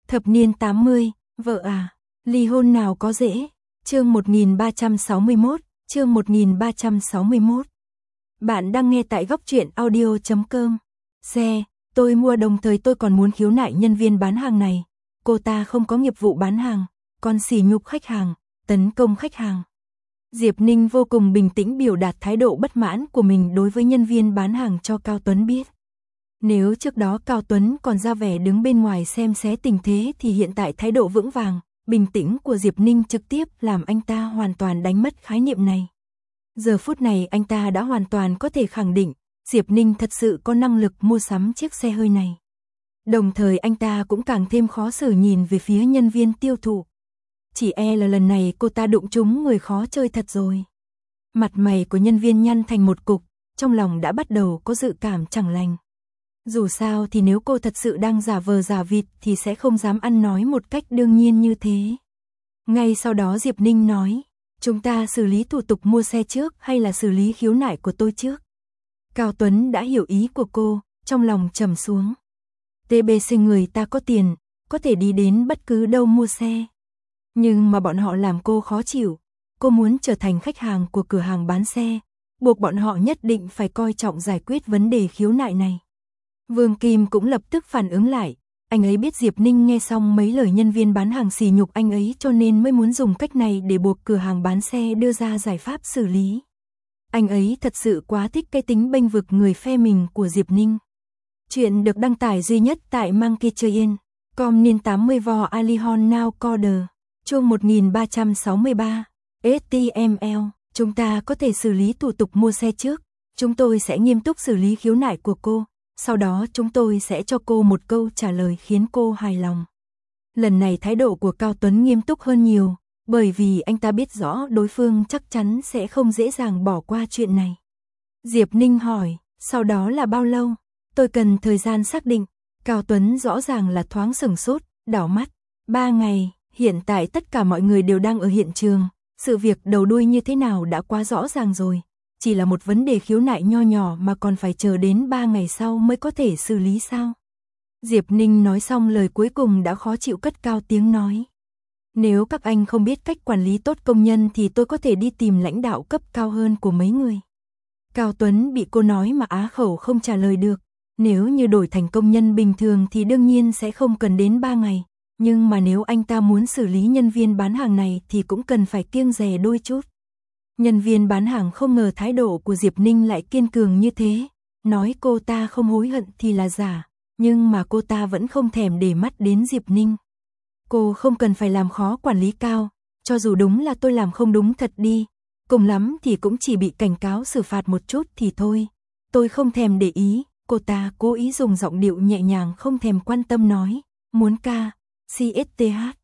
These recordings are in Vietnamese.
Thập niên 80, vợ à, ly hôn nào có dễ. Chương 1361, chương 1361. Bạn đang nghe tại góc truyện audio.com. Xe, tôi mua đồng thời tôi còn muốn khiếu nại nhân viên bán hàng này. Cô ta không có nghiệp vụ bán hàng, còn sỉ nhục khách hàng, tấn công khách hàng. Diệp Ninh vô cùng bình tĩnh biểu đạt thái độ bất mãn của mình đối với nhân viên bán hàng cho Cao Tuấn biết. Nếu trước đó Cao Tuấn còn ra vẻ đứng bên ngoài xem xé tình thế thì hiện tại thái độ vững vàng, bình tĩnh của Diệp Ninh trực tiếp làm anh ta hoàn toàn đánh mất khái niệm này. Giờ phút này anh ta đã hoàn toàn có thể khẳng định, Diệp Ninh thật sự có năng lực mua sắm chiếc xe hơi này. Đồng thời anh ta cũng càng thêm khó xử nhìn về phía nhân viên tiêu thụ. Chỉ là lần này cô ta đụng trúng người khó chơi thật rồi. Mặt mày của nhân viên nhăn thành một cục, trong lòng đã bắt đầu có dự cảm chẳng lành. Dù sao thì nếu cô thật sự đang giả vờ giả vịt thì sẽ không dám ăn nói một cách đương nhiên như thế. Ngay sau đó Diệp Ninh nói, chúng ta xử lý thủ tục mua xe trước hay là xử lý khiếu nại của tôi trước? Cao Tuấn đã hiểu ý của cô, trong lòng trầm xuống. TBC người ta có tiền, có thể đi đến bất cứ đâu mua xe. Nhưng mà bọn họ làm cô khó chịu, cô muốn trở thành khách hàng của cửa hàng bán xe, buộc bọn họ nhất định phải coi trọng giải quyết vấn đề khiếu nại này. Vương Kim cũng lập tức phản ứng lại, anh ấy biết Diệp Ninh nghe xong mấy lời nhân viên bán hàng sỉ nhục anh ấy cho nên mới muốn dùng cách này để buộc cửa hàng bán xe đưa ra giải pháp xử lý. Anh ấy thật sự quá thích cái tính bênh vực người phe mình của Diệp Ninh. Chuyện được đăng tải duy nhất tại Monkeytrain.com niên 80 vò Alihon Now Coder, chương 1363, HTML, chúng ta có thể xử lý thủ tục mua xe trước, chúng tôi sẽ nghiêm túc xử lý khiếu nại của cô. Sau đó chúng tôi sẽ cho cô một câu trả lời khiến cô hài lòng. Lần này thái độ của Cao Tuấn nghiêm túc hơn nhiều, bởi vì anh ta biết rõ đối phương chắc chắn sẽ không dễ dàng bỏ qua chuyện này. Diệp Ninh hỏi, sau đó là bao lâu? Tôi cần thời gian xác định. Cao Tuấn rõ ràng là thoáng sửng sốt, đảo mắt. 3 ngày, hiện tại tất cả mọi người đều đang ở hiện trường. Sự việc đầu đuôi như thế nào đã quá rõ ràng rồi. Chỉ là một vấn đề khiếu nại nho nhỏ mà còn phải chờ đến 3 ngày sau mới có thể xử lý sao? Diệp Ninh nói xong lời cuối cùng đã khó chịu cất cao tiếng nói. Nếu các anh không biết cách quản lý tốt công nhân thì tôi có thể đi tìm lãnh đạo cấp cao hơn của mấy người. Cao Tuấn bị cô nói mà á khẩu không trả lời được. Nếu như đổi thành công nhân bình thường thì đương nhiên sẽ không cần đến 3 ngày. Nhưng mà nếu anh ta muốn xử lý nhân viên bán hàng này thì cũng cần phải kiêng dè đôi chút. Nhân viên bán hàng không ngờ thái độ của Diệp Ninh lại kiên cường như thế, nói cô ta không hối hận thì là giả, nhưng mà cô ta vẫn không thèm để mắt đến Diệp Ninh. Cô không cần phải làm khó quản lý Cao, cho dù đúng là tôi làm không đúng thật đi, cùng lắm thì cũng chỉ bị cảnh cáo xử phạt một chút thì thôi, tôi không thèm để ý. Cô ta cố ý dùng giọng điệu nhẹ nhàng không thèm quan tâm nói, muốn ca, CSTH.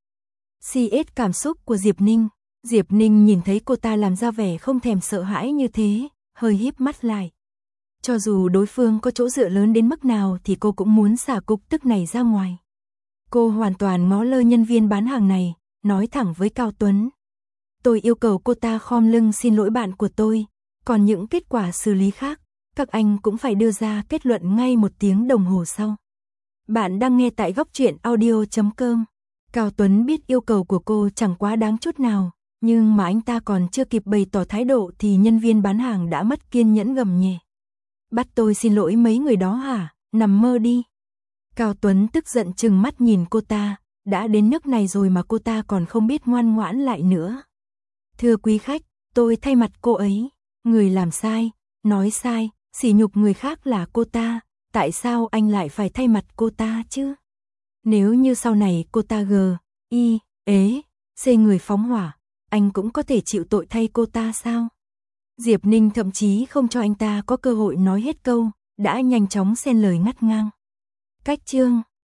CS cảm xúc của Diệp Ninh. Diệp Ninh nhìn thấy cô ta làm ra vẻ không thèm sợ hãi như thế, hơi híp mắt lại. Cho dù đối phương có chỗ dựa lớn đến mức nào thì cô cũng muốn xả cục tức này ra ngoài. Cô hoàn toàn ngó lơ nhân viên bán hàng này, nói thẳng với Cao Tuấn. Tôi yêu cầu cô ta khom lưng xin lỗi bạn của tôi, còn những kết quả xử lý khác, các anh cũng phải đưa ra kết luận ngay 1 tiếng đồng hồ sau. Bạn đang nghe tại góc truyện audio.com. Cao Tuấn biết yêu cầu của cô chẳng quá đáng chút nào. Nhưng mà anh ta còn chưa kịp bày tỏ thái độ thì nhân viên bán hàng đã mất kiên nhẫn gầm nhẹ. Bắt tôi xin lỗi mấy người đó hả? Nằm mơ đi. Cao Tuấn tức giận trừng mắt nhìn cô ta, đã đến nước này rồi mà cô ta còn không biết ngoan ngoãn lại nữa. Thưa quý khách, tôi thay mặt cô ấy, người làm sai, nói sai, sỉ nhục người khác là cô ta, tại sao anh lại phải thay mặt cô ta chứ? Nếu như sau này cô ta C người phóng hỏa, anh cũng có thể chịu tội thay cô ta sao? Diệp Ninh thậm chí không cho anh ta có cơ hội nói hết câu, đã nhanh chóng xen lời ngắt ngang. Cách chương